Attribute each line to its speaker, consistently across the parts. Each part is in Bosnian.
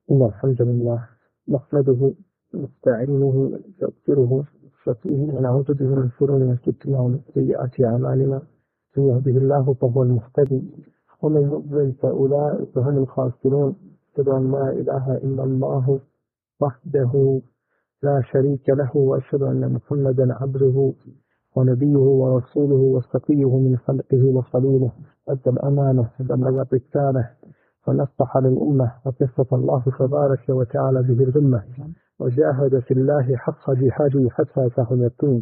Speaker 1: إن الحمد لله نحمده ونستعينه ونستغفره ونعوذ به من شرور أنفسنا ومن سيئات أعمالنا. من يهده الله فهو المهتدي ومن يضلل فأولئك هم الخاسرون. أشهد أن لا إله إلا الله وحده لا شريك له وأشهد أن محمدا عبده ونبيه ورسوله وصفيه من خلقه وخليله. أدى الأمانة وبلغ الرسالة ونصح للأمة وكفف الله تبارك وتعالى به الغمة وجاهد في الله حق جهاده حتى أتاه اليقين.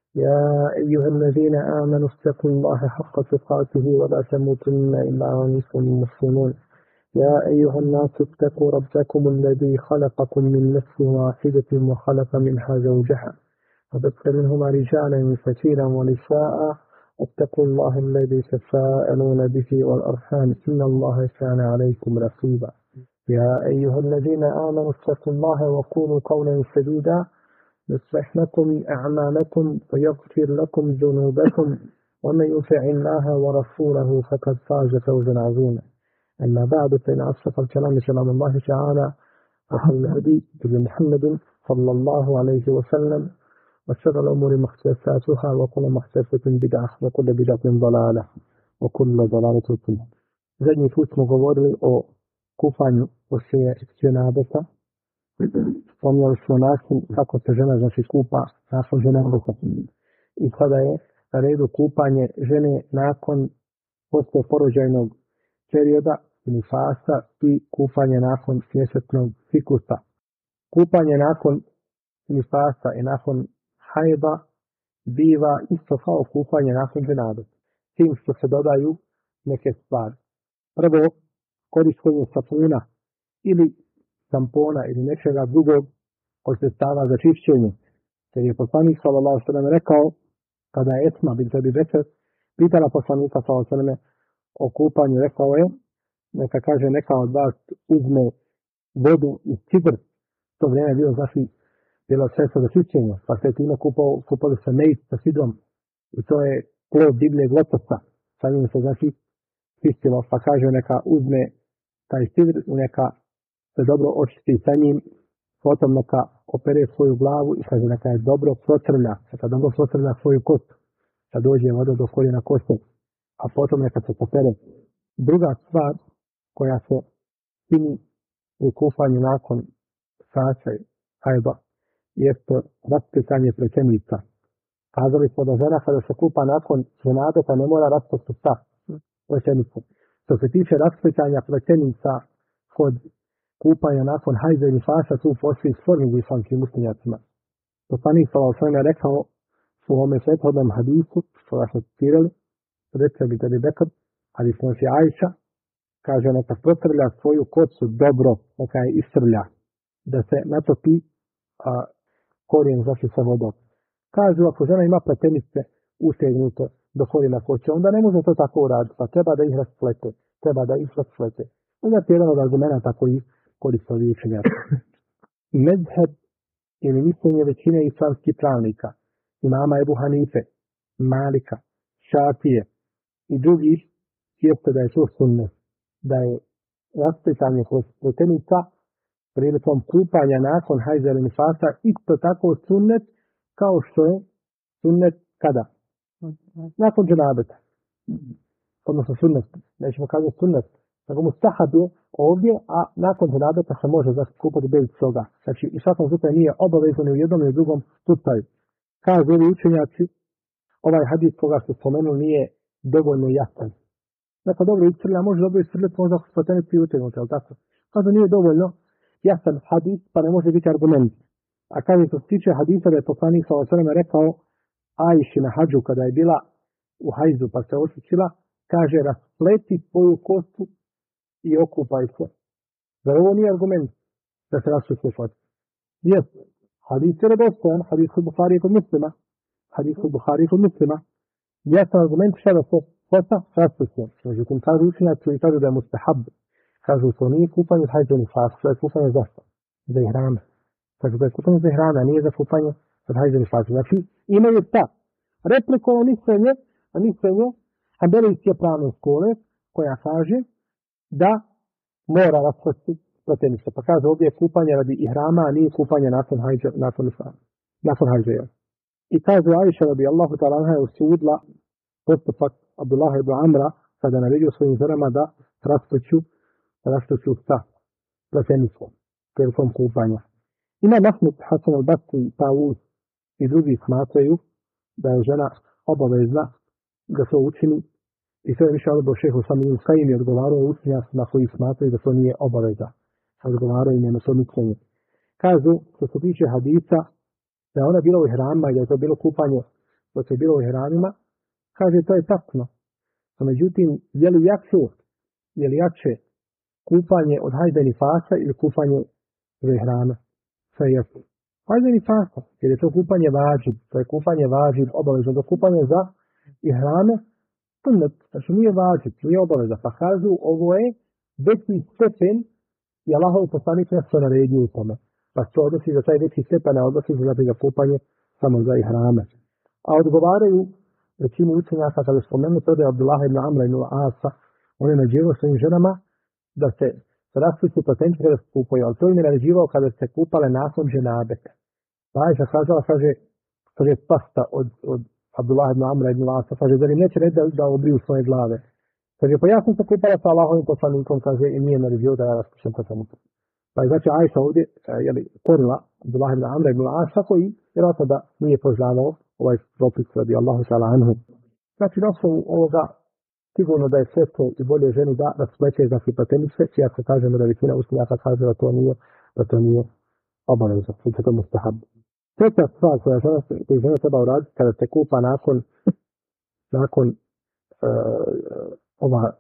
Speaker 1: يا أيها الذين آمنوا اتقوا الله حق تقاته ولا تموتن إلا وأنتم مسلمون. يا أيها الناس اتقوا ربكم الذي خلقكم من نفس واحدة وخلق منها زوجها وبث منهما رجالا كثيرا ونساء. اتقوا الله الذي تساءلون به والأرحام إن الله كان عليكم رقيبا. يا أيها الذين آمنوا اتقوا الله وقولوا قولا سديدا يصلح لكم أعمالكم ويغفر لكم ذنوبكم ومن يطع الله ورسوله فقد فاز فوزا عظيما. أما بعد فإن أصدق الكلام كلام الله تعالى وخير الهدي هدي محمد صلى الله عليه وسلم وشر الأمور محدثاتها وكل محدثة بدعة وكل بدعة ضلالة وكل ضلالة في النار. Zadnji put smo govorili o kupanju poslije dženabeta. Spomnjali smo način kako se žena kupa nakon dženabeta. I sada je na redu kupanje žene nakon poslije porođajnog perioda ili fasa i kupanje nakon mjesečnog ciklusa. Kupanje nakon nifasa i nakon hajba biva isto kao kupanje nakon dženabeta, tim što se dodaju neke stvari. Prvo, korištenje sapuna ili tampona ili nečega drugog od sredstava za čišćenje. Jer je poslanik sallallahu alejhi ve sellem rekao, kada je Esma bint Abi Bekr pitala poslanika sallallahu alejhi ve sellem o kupanju, rekao je, neka od vas uzme vodu iz cidr. To vrijeme bilo bilo sredstvo za čišćenje, pa se time kupali se mejt sa sidrom i to je plod divljeg lotosa, sa njim se čistilo, pa kaže neka uzme taj sidr i neka se dobro očisti sa njim, potom neka opere svoju glavu i kaže neka je dobro procrlja, neka dobro procrlja svoju kostu, kad dođe voda do korijena koste, a potom neka se popere. Druga stvar koja se čini u kupanju nakon fasa hajba jeste raspetanje plećenica. Kazali smo da žena kada se kupa nakon dženabeta ne mora raspeti sa plećenicom. Što se tiče raspetanja plećenica kod kupanja nakon hajza i nifasa, tu postoji spor među islamskim učenjacima. Poslanik sallallahu alejhi ve sellem je rekao u ovome prethodnom hadisu, što smo citirali, rekao bi Abi Bekr, ali smo se Ajša, kaže neka protrlja svoju kosu dobro, neka je istrlja, da se natopi korijen sa vodom. Kažu, ako žena ima pletenice ustegnute do korijena koće, onda ne može to tako uraditi, pa treba da ih rasplete. Onda je jedan od argumenta koji koriste ovi učenjaci. Mezheb ili mišljenje većine islamskih pravnika, imama Ebu Hanife, Malika, Šafije i drugih, jeste da je to sunnet, da je raspletanje pletenica prilikom kupanja nakon hajza ili nifasa isto tako sunnet kao što je sunnet kada? Nakon dženabeta. Odnosno sunnet. Nećemo kazati sunnet. Nego mustahab je ovdje, a nakon dženabeta se može kupati bez toga. Znači, i svakom slučaju nije obavezno ni u jednom ni u drugom slučaju. Kažu ovi učenjaci, ovaj hadis koga ste spomenuli nije dovoljno jasan. Dakle, dobro iscrlja, može dobro iscrljati, možda ako spletenici i utegnuti, ali tako? Kažu nije dovoljno jasan hadis, pa ne može biti argument. A kaže se tiče hadisa da je poslanik sallallahu alejhi ve sellem rekao Ajši na hadžu kada je bila u hajzu pa se očišćila, kaže raspleti svoju kostu i okupaj se. Zar ovo nije argument da se raspleti kost? Jeste. Hadis je redostojan, hadis kod Buhari kod Muslima. Jasan argument šta da se kosta raspleti. Međutim, kažu učenjaci i kažu da je mustahab. Kažu to nije kupanje od hajza nifasa, to je kupanje zašto? Za ihrame. Kažu da je kupanje za ihrame, a nije za kupanje od hajza nifasa. Znači, imaju ta replikovano mišljenje Hanbelijske pravne škole koja kaže da mora rasplesti pletenice. Pa kaže ovdje je kupanje radi ihrama, a nije kupanje nakon hajđa. I kaže Aisha radijallahu ta'ala anha je osudila postupak Abdullah ibn Amra kada je naredio svojim ženama da raštoću sa pletenicom prilikom kupanja. Ima Mahmud Hasan al-Basri i Tawus i drugi smatraju da je žena obavezna da to učini i sve je više odbor šehu samim Kajim i odgovarao učenjacima koji smatraju da to nije obaveza. Odgovarao im je na to mišljenje. Kažu, što se tiče hadisa, da je ona bila u ihramima i da je to bilo kupanje dok je bilo u ihramima, kaže to je tačno. No, međutim, je li jače kupanje od hajde nifasa ili kupanje za ihrame? Sve je hajde nifasa, jer je to kupanje vađib, to je kupanje vađib, obavezno do kupanje za ihrame, znači nije vađib, nije obaveza. Pa kažu, ovo je veći stepen i Allahov poslanik nešto naredio u tome. Pa se odnosi za taj veći stepen, ne odnosi za kupanje samo za ihrame. A odgovaraju većinu učenjaka kada spomenu to da je Abdullah ibn Amra ibn Asa, on je naređivao svojim ženama da se rastuću pletenci kada se kupaju, ali to im je naređivao kada se kupale nakon ženabeta. Pa Aisha kazala, kaže pasta od Abdullah ibn Amra ibn Asa, kaže, zar im neće reći da obriju svoje glave. Kaže, pa ja sam se kupala sa Allahovim poslanikom, kaže, i nije naređio da ja raspušem pletencu. Pa je znači Aisha ovdje korila Abdullah ibn Amra ibn Asa koji vjerojatno da nije poznavao ovaj propis radi Allahu ta'ala anhu. Znači na osnovu ovoga sigurno da je sve to i bolje ženi da raspleće znači pletenice, iako kažemo da većina učenjaka kaže da to nije obaveza, da je to mustahab. Treća stvar koju žena treba uraditi kada se kupa nakon ova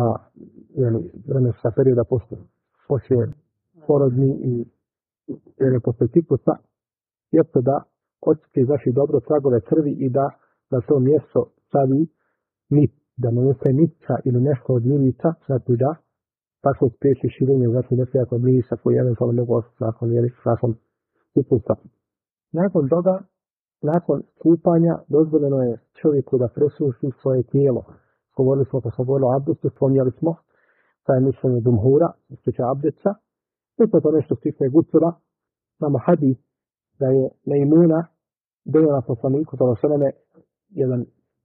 Speaker 1: vremenska perioda poslije porodni i poslije ciklusa, jeste da očisti znači dobro tragove krvi i da na to mjesto stavi nit, da nanese nitka ili nešto od mirica, znači da tako spriječi širenje, znači neprijatnog mirisa koji eventualno mogu ostati nakon ciklusa. Nakon toga, nakon kupanja, dozvoljeno je čovjeku da presuši svoje tijelo. Govorili smo o abdestu, spominjali smo da je mišljenje džumhura, što se tiče abdesta. Isto to nešto stiče gucula, nama hadis da je Mejmuna donijela poslaniku, to je jedan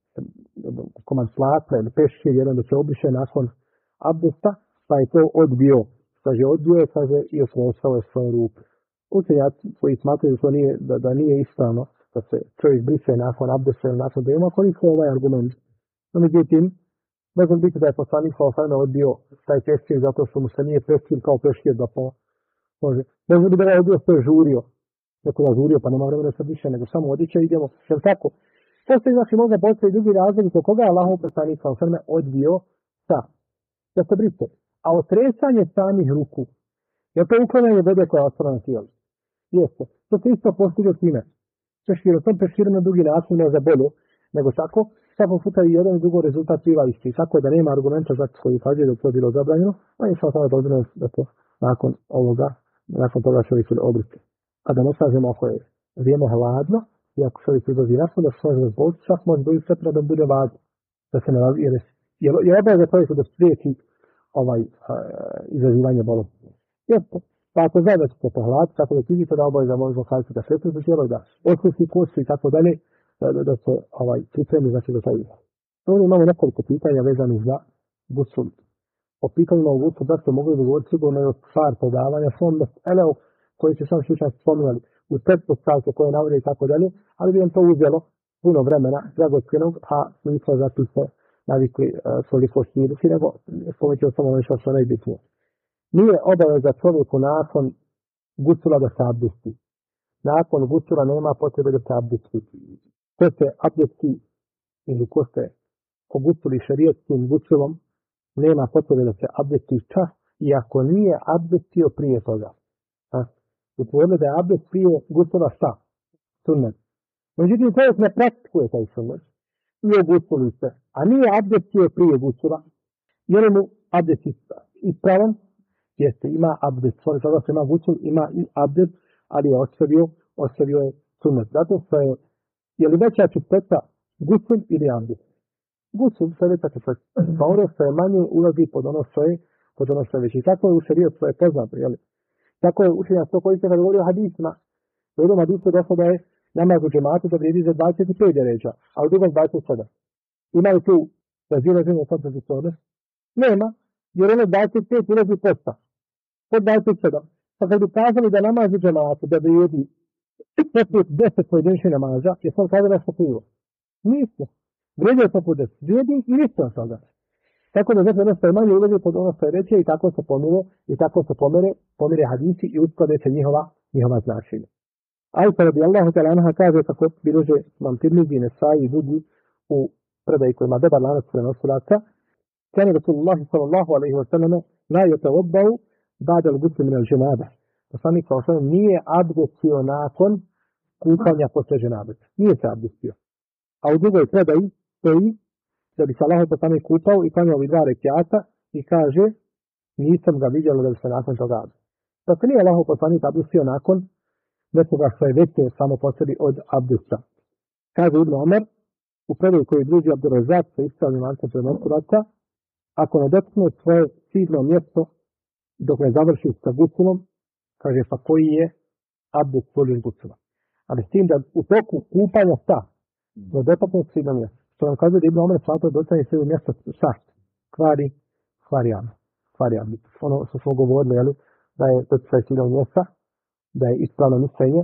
Speaker 1: komad slatra ili peškir, jedan da se obriše nakon abdesta, pa je to odbio. Kaže, i osvojio svoje ruke. Učenjaci koji smatraju da nije ispravno da se čovjek briše nakon abdesta ili nakon dojma, koriste ovaj argument. No, međutim, može biti da je poslanik odbio taj peškir zato što mu se nije peškir kao peškir da može. Može biti da je odbio što je žurio. Neko je žurio pa nema vremena da se briše, nego samo odiće i idemo. Jer tako? Postoji znači možda postoji drugi razlog zbog koga je Allahov poslanik odbio da se briše. A otresanje samih ruku, jer to je uklanjanje vede koja je ostala na tijelu. Jeste. To se isto postiže time. Peškirom, tom peškirom na drugi način ne za bolje, nego tako, svakog puta i jedan i drugo rezultat biva isti. Tako da nema argumenta za koji kaže da to bilo zabranjeno, a je samo dozvoljeno da to nakon toga čovjek će obriti. A da ne kažemo ako je vrijeme hladno, i ako čovjek izlazi nakon da se može razboliti, čak može biti sve da bude važno, da se ne razvije. Je obaveza čovjeku da spriječi izazivanje bolesti. Jeste. Pa ako zna da će se pohladiti, tako da vidite da obaveza možemo kazati da sve to tijelo, da osluši košću i tako dalje, da se pripremi znači do taj izraz. Ovdje imamo nekoliko pitanja vezanih za gusul. O pitanjima u gusul da ste mogli dogovoriti sigurno je od stvar podavanja svom meseleo koji će sam slučajno spominjali u pretpostavke koje navode i tako dalje, ali bi vam to uzelo puno vremena, dragocjenog, a nismo zato se navikli toliko širiti, nego spomećemo samo nešto što najbitnije. Nije obaveza čovjeku nakon gusula da se abdesti. Nakon gusula nema potrebe da se abdesti. Ko se abdesti ili ko se ogusuli šerijetskim gusulom, nema potrebe da se abdesti čas, iako nije abdestio prije toga. Utvorili da je abdest prije gusula sunnet. Međutim, čovjek ne praktikuje taj sunnet. I ogusuli se, a nije abdestio prije gusula, jer mu abdest ispravan, jeste, ima abdest, svoj toga se ima gusul, ima i abdest, ali je ostavio je sunnet. Zato što je li veća čistota gusul ili abdest? Gusul se veća čistota. Pa ono što je manje ulazi pod ono što je kod ono što je već. I tako je u šerijetu, to je poznato, jel? Tako je učenjak to koji se kad govori o hadisima. U jednom hadisu došlo da je namaz u džematu da vrijedi za 25 deređa, a u drugom 27. Ima li tu razilaženje kontradiktornosti? Nema, jer ono 25 ulazi posta. Pod 27. Pa kad bi kazali da namaz u džematu da vrijedi 10 pojedinačnih namaza, je sam kazali nešto krivo. Nismo. Vrijedi je poput 10. Vrijedi i isto od toga. Tako da znači ono što je manje ulazi pod ono što je veće i tako se pomire hadisi i usklade se njihova značenja. Ajta radijallahu ta'ala anha kaže kako bilože Imam Tirmizi, Nesai i drugi u predaji koji ima dobar lanac prenosilaca. Kane Rasulullahi sallallahu alaihi wa sallam la yatawaddau ba'da al-ghusl min al-janaba. Poslanik sallallahu alaihi wa sallam nije abdestio nakon kupanja posle ženabeta. Nije se abdestio. A u drugoj predaji stoji da bi se Allahov poslanik kupao i klanjao i 2 rekiata i kaže nisam ga vidjela da bi se nakon toga abdestio. Dakle, nije Allahov poslanik abdestio nakon nekoga što je veće samo po sebi od abdesta. Kaže Ibn Omer, u predaju koji druži Abdurrazak sa ispravnim lancem prenosilaca, ako ne dotkne svoje sidno mjesto dok ne završi sa gusulom, kaže pa koji je abdest poljih gusula. Ali s tim da u toku kupanja sta, da dotakne sidno mjesto. Što nam kaže da Ibn Omer svatao dotakne sidno mjesto šast, kvari abdest. Ono što smo govorili, jeli, da je dotakne sidno mjesta, da je ispravno mišljenje,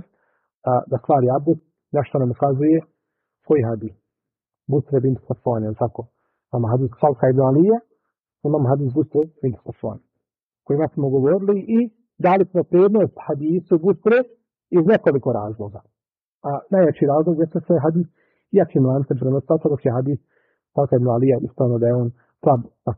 Speaker 1: da kvari abdest, na što nam ukazuje koji hadis. Busre bint Safwan, je tako? Imamo hadis Salka ibn Alije, imamo hadis Busre bint Safwan, kojima smo govorili i dali smo prednost hadisu Busre iz nekoliko razloga. A najjači razlog je što je hadis jačim lancem prenosilaca, dok je hadis Salka ibn Alije ispravno da je on slab,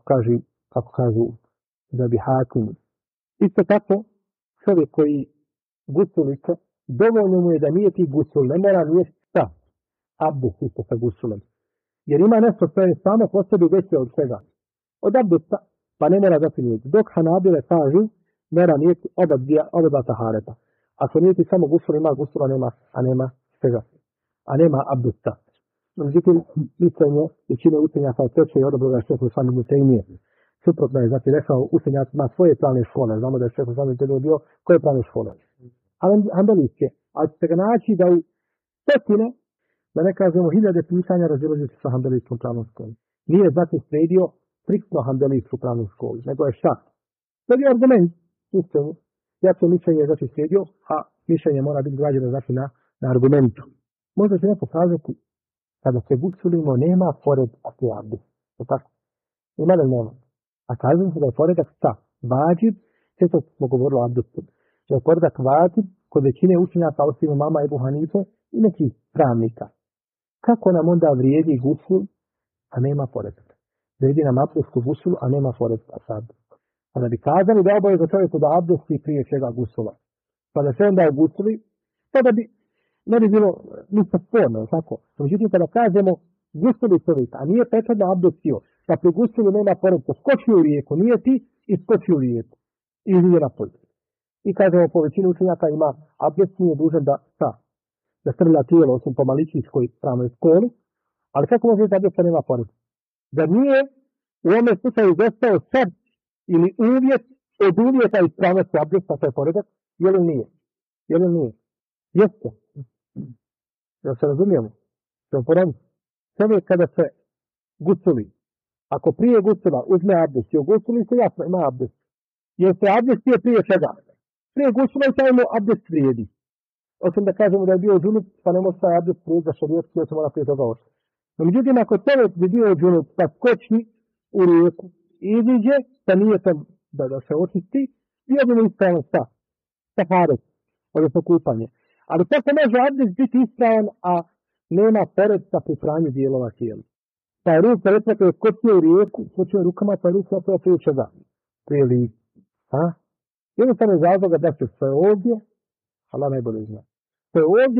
Speaker 1: kako kažu da bi hakim. Isto tako, čovjek koji gusulice, dovoljno mu je da nije ti gusul, ne mora nije šta abdest isto sa gusulem. Jer ima nešto što je samo po sebi veće od svega. Od abdesta, pa ne mora dati nijeti. Dok Hanabile kažu, mora nijeti oba dva tahareta. Ako nijeti samo gusul, ima gusula, a nema svega. A nema abdesta. Međutim, mišljenje većine učenjaka teče i odobroga Šejha Islam ibn Tejmije. Suprotno je, znači rekao učenjac ima svoje pravne škole. Znamo da je Šejh Islam ibn Tejmije bio koje pravne škole. Hanbelijske, ali ćete ga naći da u stotine, da ne kažemo 1000 pitanja razilazi se sa hanbelijskom pravnom školom. Nije znači sredio striktno hanbelijsku pravnu školu, nego je šta? To je argument, mišljenje. Jače mišljenje je znači sredio, a mišljenje mora biti građeno znači na argumentu. Možda će neko kazati, kada se gusulimo, nema pored akijabdi. Je tako? Ima li nema? A kažem se da je poredak šta? Vađib, sve smo govorili o abdestu. Da je poredak vađib kod većine učenjaka, osim mama Ebu Hanife i nekih pravnika. Kako nam onda vrijedi gusul, a nema poredak? Vrijedi nam abdest u gusulu, a nema poredka sad. A da bi kazali da oboje za čovjeku da abdesti prije čega gusula. Pa da se onda gusuli, to da bi ne bi bilo ništa sporno, tako? Međutim, kada kažemo gusuli čovjeka, a nije prethodno abdestio, da pri gusulu nema poredka, skoči u rijeku, nije ti i skoči u rijeku. I izvije napolje. I kažemo, po većini učenjaka ima abdest, nije dužan da strlja tijelo, osim po maličijskoj pravnoj školi, ali kako može da abdesta nema poredka? Da nije u ovome slučaju izostao sad ili uvjet od uvjeta ispravnosti abdesta, to je poredak, je li nije? Je li nije? Jeste. Jel se razumijemo? Jel porediti? Čovjek kada se gusuli, ako prije gusula uzme abdest i ogusuli se, jasno ima abdest. Jer se abdest prije čega? Prije gusula i taj mu abdest vrijedi. Osim da kažemo da je bio džunup, pa ne može taj abdest vrijedi za šarijet, jer se mora prije toga oči. No, međutim, ako čovjek bi bio džunup, pa skoči u rijeku i iziđe sa nijetom da se očisti, bio bi mu ispravan saharet, odnosno kupanje. Ali kako može abdest biti ispravan, a nema poredka pri pranju dijelova tijela? Pa je ruka, recimo, kada je skočio u rijeku, skočio rukama, pa je ruka napravo prije čega? Prije lica. Jednostavno je razloga da se sve ovdje, Allah najbolje zna, sve ovdje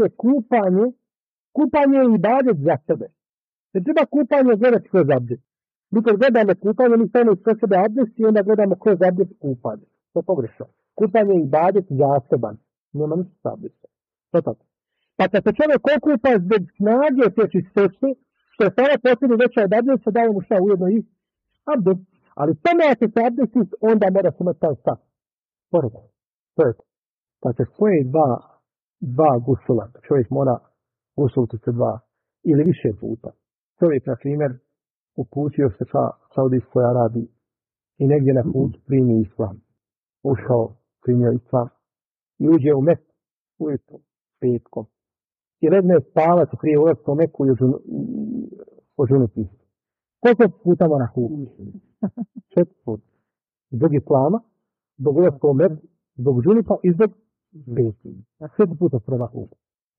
Speaker 1: kupanje je ibadet za sebe. Ne treba kupanje gledati kroz abdest. Mi kad gledamo kupanje, mi stavimo kroz sebe abdest i onda gledamo kroz abdest kupanje. To je pogrešno. Kupanje je ibadet zaseban. Nema ništa sa abdestom. To tako. Pa kad se čovjek okupa zbog snage te čistoće, što je sada posljedno veća od abdesta, daje mu šta ujedno i abdest. Ali tamo ako se abdestit, onda mora se imati taj stav. Pored. Dakle, svoje dva gusula. Čovjek mora gusuliti se dva ili više puta. Čovjek, na primjer, uputio se ka Saudijskoj Arabiji i negdje na put primi islam. Ušao, primio islam i uđe u Meku ujutro, petkom. I legne spavati prije ulaska u Meku i ožuniti. Koliko puta mora kupiti? 4 puta. Zbog islama, zbog ulaska u Meku, zbog džunipa i zbog beti. 4 puta treba kupiti.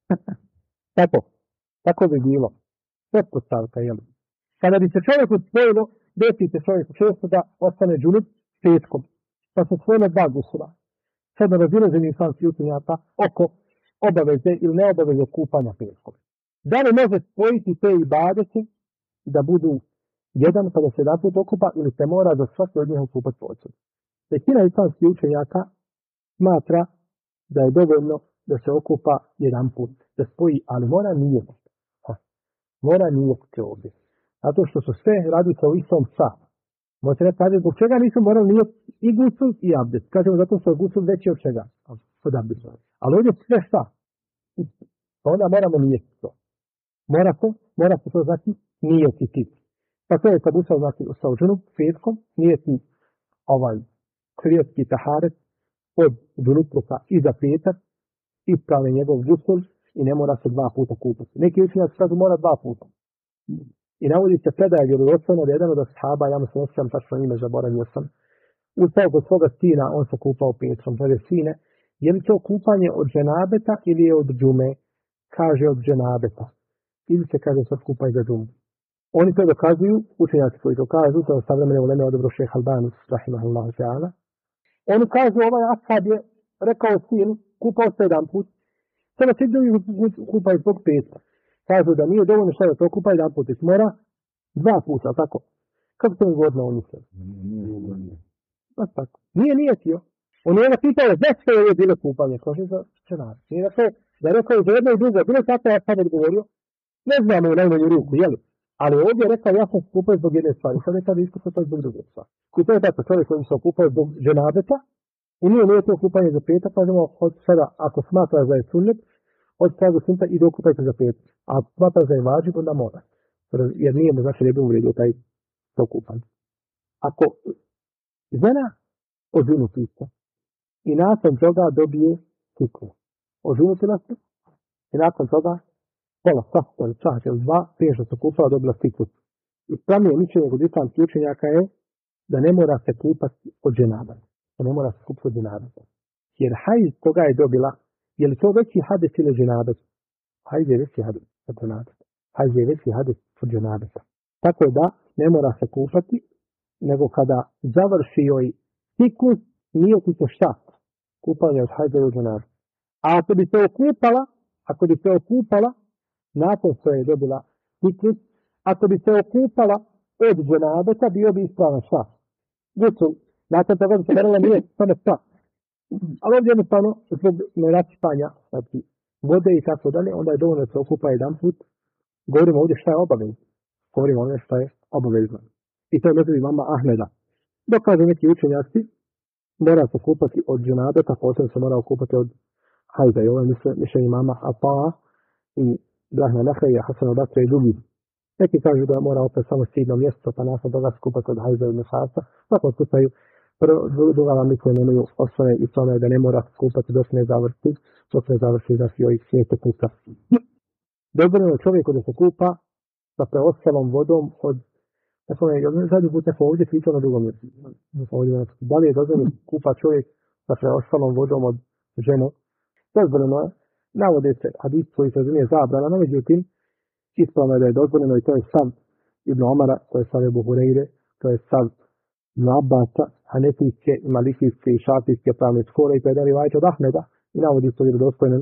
Speaker 1: Tako bi bilo. Pretpostavka, jel? Kada bi se čovjek usvojilo, desite čovjeku često da ostane džunip petkom. Pa se svojilo 2 gusula. Sad na razilaženju islamskih učenjaka oko obaveze ili neobaveze kupanja petkom. Da li može spojiti te ibadete da budu jedan pa da se naput okupa ili se mora za svaki od njih okupati posebno? Većina islamskih učenjaka smatra da je dovoljno da se okupa jedan put, da spoji, ali mora nijeti. Mora nijeti ovdje. Zato što su sve radice u istom sahu. Možete ne kažete zbog čega nisu morali nijeti i gusul i abdest. Kažemo zato što je gusul veći od čega? Od abdesta. Ali ovdje sve šta? Onda moramo nijeti to. Mora se to znači nijeti ti. Pa to je kad usao znači sa džunup, petkom, nijeti krijetski taharet od džunupluka i za petak, ispravljen njegov gusul i ne mora se 2 puta kupati. Neki učenjaci kažu mora 2 puta. I navodi se predaje vjerodostojno da jedan od ashaba, ja mu se osjećam tačno ime, zaboravio sam, ustao kod svoga sina, on se kupao petkom. Kaže, sine, je li to kupanje od dženabeta ili je od džume? Kaže od dženabeta. Ili se kaže sad kupaj za džumu. Oni to dokazuju, učenjaci koji to kažu, to je savremene uleme odobro šejh Albani, rahimahullahu ta'ala. Oni kažu, ovaj ashab je rekao sinu, kupao se jedan put, sada se kupaj zbog petka. Kažu da nije dovoljno što da to kupa jedan put, mora 2 puta, tako? Kako se mi godno on misle? Tako. Nije nijetio. On je ga pitao, zašto je bilo kupanje? Kaže za čenar. Nije rekao za jedno i drugo. Bilo tako ja sad odgovorio. Ne znamo u najmanju ruku, jeli? Ali ovdje je rekao, ja sam se kupao zbog jedne stvari. Sad je kada iskupao zbog druge stvari. Kupao je tako čovjek koji se okupao zbog dženabeta i nije nijetio kupanje za petak, pa znamo od sada, ako smatra da je sunnet, od pragu sunta i dokupajte za petak. A ako smatra da je vađib, onda mora. Jer nije mu znači ne bi uvredio taj okupan. Ako žena ožunu pisa i nakon toga dobije ciklu. Ožunutila se i nakon toga pola sata ili čas ili 2 prije što se kupala dobila ciklu. I pravnije mišljenje kod islamskih učenjaka je da ne mora se kupati od dženabeta. Da ne mora se kupati od dženabeta. Jer hajz koga je dobila, je li to veći hades ili dženabet? Hajz je veći hades od dženabeta. Hajz je veći hades od dženabeta. Tako da ne mora se kupati, nego kada završi joj ciklus, nije ti se šta? Kupanje od hajza ili dženabeta. A ako bi se okupala, nakon što je dobila ciklus, ako bi se okupala od dženabeta, bio bi ispravan šta? Gusul. Nakon toga bi se verila nije samo šta? Ali ovdje jednostavno, zbog nerasipanja, znači vode i tako dalje, onda je dovoljno da se okupa jedan put. Govorimo ovdje šta je obavezno. Govorimo ovdje šta je obavezno. I to je među imama Ahmeda. Dok kažu neki učenjaci, mora se kupati od dženabeta, posebno se mora okupati od hajza. I ovo je mišljenje imama Ata'a i Ibrahima Nahreja, Hasan al-Basri i drugi. Neki kažu da mora opet samo stidno mjesto, pa nakon toga se kupati od hajza i nefasa. U svakom slučaju, druga vam koji nemaju osvore i tome da ne mora kupati dok ne završi za svoj svijete puta. Dozvoljeno je čovjeku da se kupa sa preostalom vodom od, zadnji put neko ovdje pitao na drugom mjestu. Da li je dozvoljeno kupa čovjek sa preostalom vodom od žene? Dozvoljeno je, navode se hadis koji se razumije zabrana, no međutim, ispravno je da je dozvoljeno i to je stav Ibn Omara, to je stav Ebu Hureyre, to je stav Ibn Abbasa, hanefijske, malikijske i šafijske pravne škole i predali vajče od Ahmeda i navodi su vjerodostojnim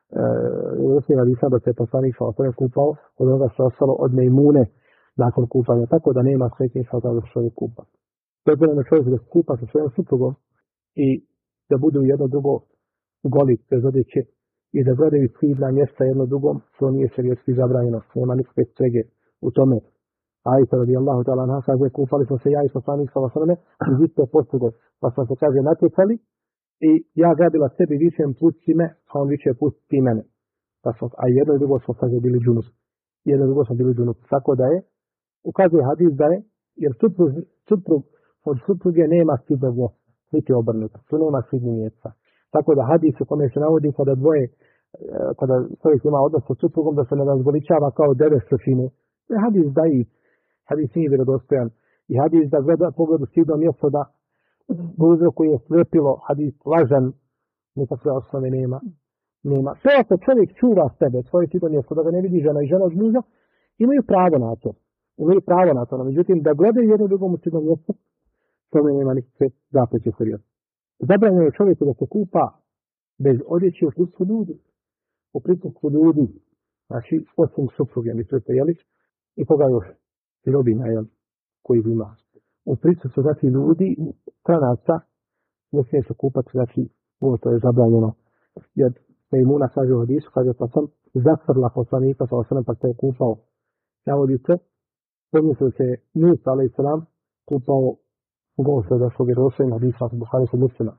Speaker 1: hadisa da se poslanik sa kupao od onoga što je ostalo od Mejmune nakon kupanja, tako da nema smetnje sa da čovjek kupa. Dozvoljeno je čovjek da se kupa sa svojom suprugom i da budu jedno drugo goli bez odjeće i da gledaju stidna mjesta jedno drugom, to nije šerijatski zabranjeno, nema nikakve strege u tome. Ajsa radijallahu ta'ala anha kaže, kupali smo se ja i poslanik sallallahu alejhi ve sellem iz iste posude, pa smo se, kaže, natjecali i ja gradila sebi višem pusti me, a on više pusti mene. Pa smo, a jedno i drugo smo, kaže, bili džunup. Jedno i drugo smo bili džunup. Tako da je, ukazuje hadis da je, jer suprug od supruge nema stidovnje, niti obrnuto. Tu nema stidnjenjeca. Tako da hadis u kome se navodi kada dvoje, kada čovjek ima odnos sa suprugom, da se ne razgoličava kao deve sršine. To je hadis da i hadis nije vjerodostojan. I hadis da gleda pogledu stidno mjesto da uzrokuje je slepilo, hadis lažan, nikakve osnove nema. Sve ako čovjek čuva sebe, svoje stidno mjesto, da ga ne vidi žena i žena od muža, imaju pravo na to. Imaju pravo na to. No, međutim, da gledaju jedno drugom u stidno mjesto, tome nema nikakve zapreće serioze. Zabranjeno je čovjeku da se kupa bez odjeće u prisustvu ljudi. U prisustvu ljudi, znači osim supruge, mislite, jeli? I koga još? Robina, jel? Koji ima. U prisustvu, znači, ljudi, stranaca, ne smije se kupati, znači, ovo to je zabranjeno. Jer Mejmuna kaže u hadisu, kaže, pa sam zasrla poslanika, pa se je kupao. Navodite, pomislio se Musa, a.s. kupao gosta za svog vjerovstva i hadisa u Buhari sa Muslima.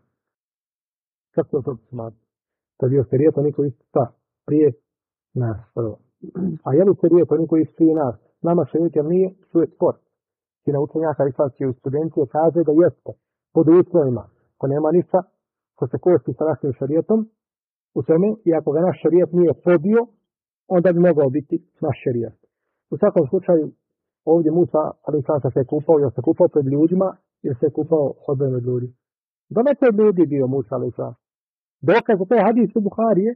Speaker 1: Kako to smatra? To je bio šerijet, oni koji sta prije nas. A je li šerijet, oni koji prije nas? Nama šerijet jer nije, tu je sport. I na učenjaka islamske studencije kaže da jeste pod uslovima. Ako nema ništa, ko se kosti sa našim šerijetom, u tome, i ako ga naš šerijet nije pobio, onda bi mogao biti naš šerijet. U svakom slučaju, ovdje Musa, ali sam se kupao, jer se kupao pred ljudima, jer se kupao odvojen od ljudi. Donekle od ljudi bio Musa, ali sam. Dokaz za to je hadis u Buharije,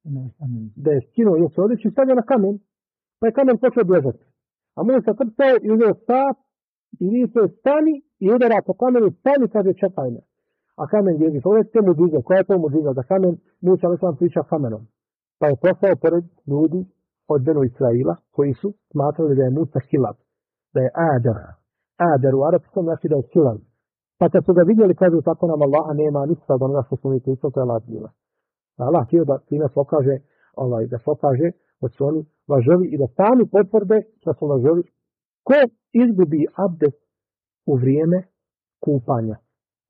Speaker 1: da je skinuo još odjeću i stavio na kamen, pa je kamen počeo bježati. A Musa trpao i uzeo sap i vidio stani i udara po kamenu, stani, kaže čekaj me. A kamen bježi, to je te muđize, koja je to muđiza, da kamen, Musa ali sam priča kamenom. Pa je prošao pored ljudi od Benu Israila, koji su smatrali da je Musa hilab, da je Adar u arapskom znači da je hilab. Pa kad su ga vidjeli, kažu tako nam Allaha nema ništa od onoga što smo mi pričali, to je laž bila. Allah htio da time pokaže, da pokaže da su oni lažovi i da sami potvrde da su lažovi. Ko izgubi abdest u vrijeme kupanja?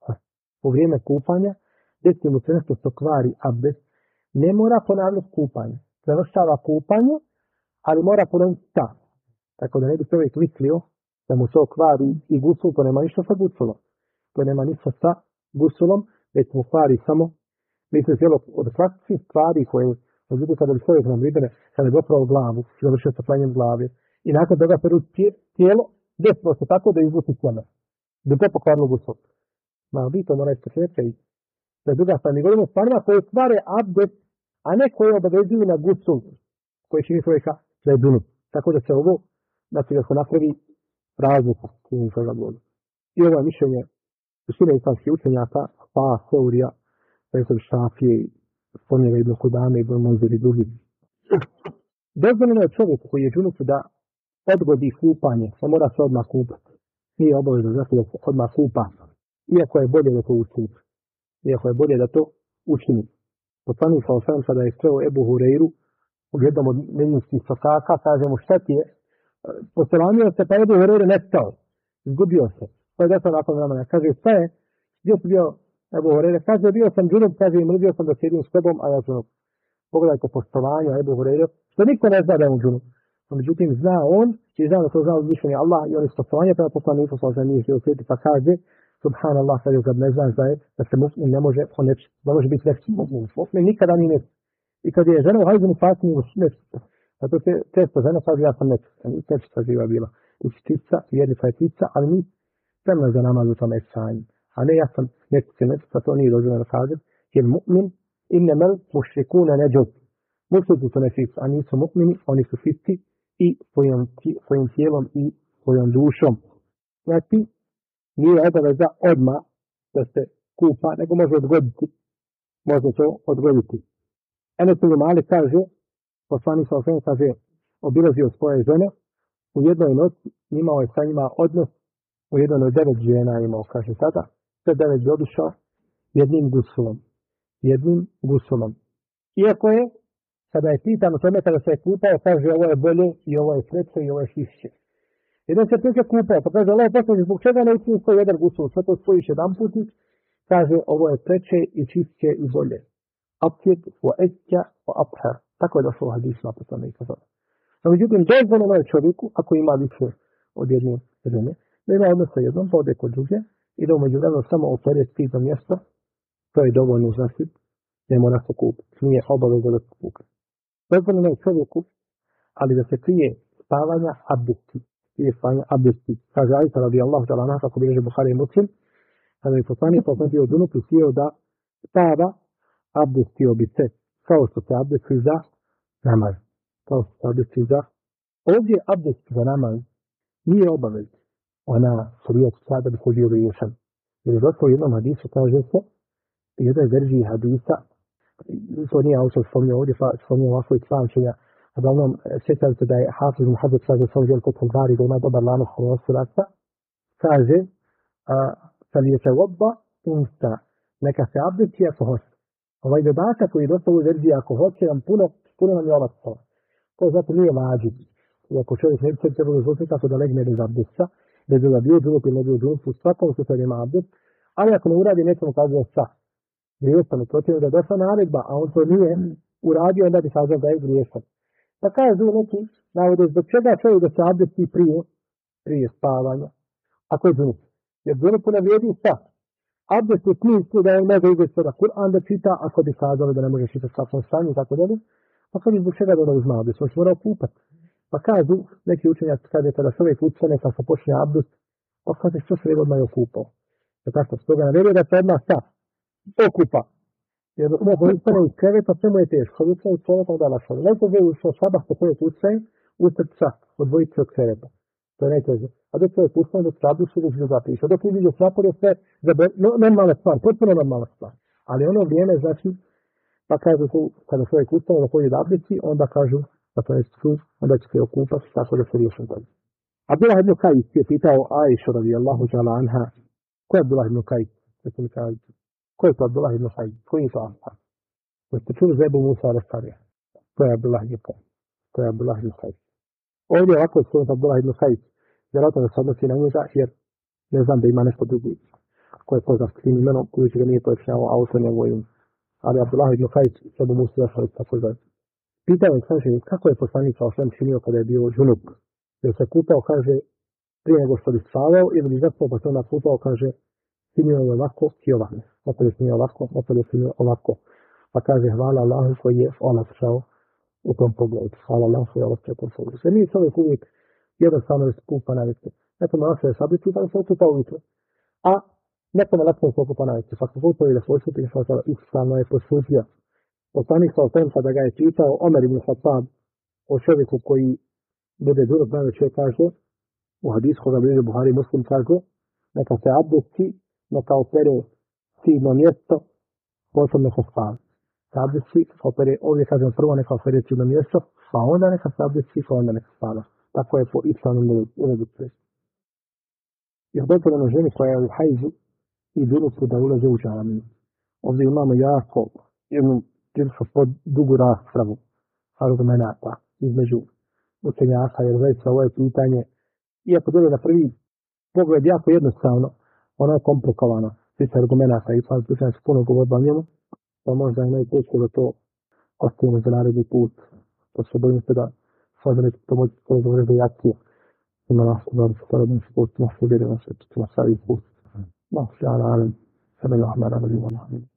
Speaker 1: U vrijeme kupanja, desi mu se nešto što kvari abdest, ne mora ponavljati kupanje. Završava kupanje, ali mora ponoviti ta. Tako da ne bi čovjek mislio da mu to kvari i gusul, to nema ništa sa gusulom. To nema ništa sa gusulom, već mu kvari samo, mislim, od svakih stvari koje, međutim, kada bi čovjek nam videne, kada bi opravo glavu, završio sa pranjem glave, i nakon toga peru tijelo, desilo se tako da izvuci sjeme. Bi to pokvarilo gusul. Ma vi to morate sreće i da druga strana, mi govorimo stvarima koje stvare abdest, a ne koje obavezuju na gusul, koji čini čovjeka da je dunu. Tako da se ovo, znači da se napravi razliku. I ovo je mišljenje većine islamskih učenjaka, pa Seurija, Rezor Šafije, Spomnjega Ibn Kudame, Ibn Munzir i drugi. Dozvoljeno je čovjeku koji je džunup da odgodi kupanje, se mora se odmah kupati. Nije obavezno znači da se odmah kupa, iako je bolje da to učini. Iako je bolje da to učini. Poslanik sallallahu alejhi ve sellem kada je sreo Ebu Hureyru u jednom od medijskih sokaka, kaže mu šta ti je? Poselamio se, pa Ebu Hureyre nestao. Izgubio se. To je desno nakon vremena. Kaže, šta je? Gdje si bio Ebu Hureyre? Kaže, bio sam džunup, kaže, i mrzio sam da sjedim s tobom, a ja džunup. Pogledajte poštovanje Ebu Hureyre, što niko ne zna da je on džunup. Međutim, zna on, i zna da to zna od mišljenja Allah, i on je poštovanje prema poslaniku, sallallahu alejhi ve sellem, pa kaže, subhanallah, sad je kad ne znaš da se mu'min ne može ponečiti, ne može biti nečiti mu'min. Mu'min nikada nije nečiti. I kad je žena u hajzenu fasni u nečiti. Zato često žena kaže, ja sam nečista živa bila. I čitica, vjernica je čitica, ali mi spremna za namaz u tome stanju. A ne, ja sam nečista, to nije dozvoljeno kaže, jer mu'min innemel mušrikuna neđud. Mušrici su nečisti, a nisu mu'mini, oni su čisti i svojim tijelom i svojom dušom. Znači, nije obaveza odmah da se kupa, nego može odgoditi. Može to odgoditi. Enes ibn Malik kaže, poslanik sallallahu alejhi ve sellem kaže, obilazio svoje žene, u jednoj noći imao je sa njima odnos, u jednoj od 9 žena imao, kaže tada, sve 9 bi obišao jednim gusulom. Jednim gusulom. Iako je, kada je pitan o tome, kada se je kupao, kaže ovo je bolje i ovo je sreće i ovo je čišće. Jedan se peke kupao, pa kaže Allah poslanik, zbog čega ne učini 101 gusul, sve to spojiš jedan put, kaže ovo je preče i čišće i bolje. Aptijed, wa eća, wa aphar. Tako je došlo u hadisma poslanika. No, međutim, dozvoljeno je čovjeku, ako ima više od jedne žene, da ima odnos sa jednom, pa ode kod druge, i da umeđu vremenu samo opere stidno mjesto, to je dovoljno zaštit, ne mora se kupiti. Nije obavezno da se kupiti. Dozvoljeno je čovjeku, ali da se krije spavanja abdesti. Krije spavanja abdesti. Kaže Ajsa radijallahu ta'ala anha, kako bilježi Buhari i Muslim, kada je poslanik bio u Dunupu, htio da spava, abdestio bi se, kao što se abdesti za namaz. Kao što se abdesti za. Ovdje abdest za namaz nije obavez. Ona šarijat sada bi hodio riješan. Jer je došlo u jednom hadisu, kaže se, jednoj verziji hadisa, to nije autor spomnio ovdje, pa spomnio ovako i slavčenja, a da onom sjećam se da je Hafiz Muhammad sada sa ovdje kod Hongari, da ima dobar lanac prenosioraca, kaže, kad je se odba, insta, neka se abdesti ako hoće. Ovaj dodatak koji je došlo u verziji ako hoće, puno nam je olakšao. To zato nije vađi. Iako čovjek ne bi se trebalo zvučiti kako da legne bez abdesta, bez da bio džunup ili ne bio džunup, u svakom slučaju ima abdest, ali ako ne uradi, nećemo kazati šta. Griješan, protiv da je došla naredba, a on to nije uradio, onda bi kazao da je griješan. Pa kažu neki, navode, zbog čega čovjek da se abdesti prije spavanja, ako je džunup. Jer džunupu ne vrijedi šta. Abdest u smislu da on može uzeti sada Kur'an da čita, ako bi kazali da ne može čitati svakom stanju i tako dalje, pa kažu zbog čega da ne uzma abdest, on će morao kupati. Pa kažu, neki učenjaci kaže kada čovjek ustane, kad se počne abdest, pa kaže što se odmah je okupao. Je tako, stoga navedio da se odmah šta? Okupa. Jer dok neko ustane iz kreveta, sve mu je teško. Kad ustane iz kreveta, onda lakše. Najteže je u sabah po čovjek ustane čak, odvojiti se od kreveta. To je najteže. A dok čovjek ustane, dok se abdest uvijek žu zapiše. Dok vidio napor je sve normalna stvar, potpuno normalna stvar. Ali ono vrijeme, znači, pa kažu tu, kada čovjek ustane da pojede abdesti, onda kažu, da to je sud, onda će se okupati, tako da se riješen dalje. Abdullah ibn Kajs je pitao Aisha radijallahu ta'ala anha, ko je Abdullah ibn Kajs? Ko je to Abdullah ibn Kajs? Koji je to ashab? Ko ste čuli za Ebu Musa al-Askarija? To je Abdullah ibn Kajs. To je Abdullah ibn Kajs. Ovdje je ovako spomenut Abdullah ibn Kajs, vjerojatno da se odnosi na njega, jer ne znam da ima nešto drugi ko je poznat s tim imenom, koji će ga nije pojašnjavao autor njegovim. Ali Abdullah ibn Kajs s Ebu Musa al-Askarija tako zove. Pitao je, kaže, kako je poslanik sallallahu činio kada je bio džunup? Jer se kupao, kaže, prije nego što bi spavao, ili bi zaspao, pa se onda kupao, kaže, činio je ovako i ovako. Opet je činio ovako, opet je činio ovako. Pa kaže, hvala Allahu koji je olakšao u tom pogledu. Hvala Allahu koji je olakšao u tom pogledu. Jer nije čovjek uvijek jednostavno da se kupa navice. Nekome lakše je sabiti, pa se okupa ujutro. A nekome lakše se okupa navice. Pa kako to je da se očuti, ispravno je postupio. Poslanik sa osvijem kada ga je pitao Omer ibn Khattab o čovjeku koji bude džunup najveće kaže, u hadisu koga bliže Buhari Muslim kaže, neka se abdesti, neka opere stidno mjesto, potom neka spava. Se abdesti, opere, ovdje kažem prvo neka opere stidno mjesto, pa onda neka se abdesti, pa onda neka spava. Tako je po ispravnom redu. Jer dozvoljeno ženi koja je u hajzu i džunupu da ulaze u džamiju. Ovdje imamo jako jednu pod dugu raspravu argumenata između učenjaka, jer zaista ovo je pitanje, iako dole na prvi pogled jako jednostavno, ono je komplikovano, više argumenata i pa učenja su puno govorili o njemu, pa možda je najteže da to ostavimo za naredni put, to se bojim se da sada to može skoro govoriti do jakije. Ima nas da se to rodnim put, možda vjerujemo se, to ćemo saviti put. Možda, ali, sebe lahmana, ali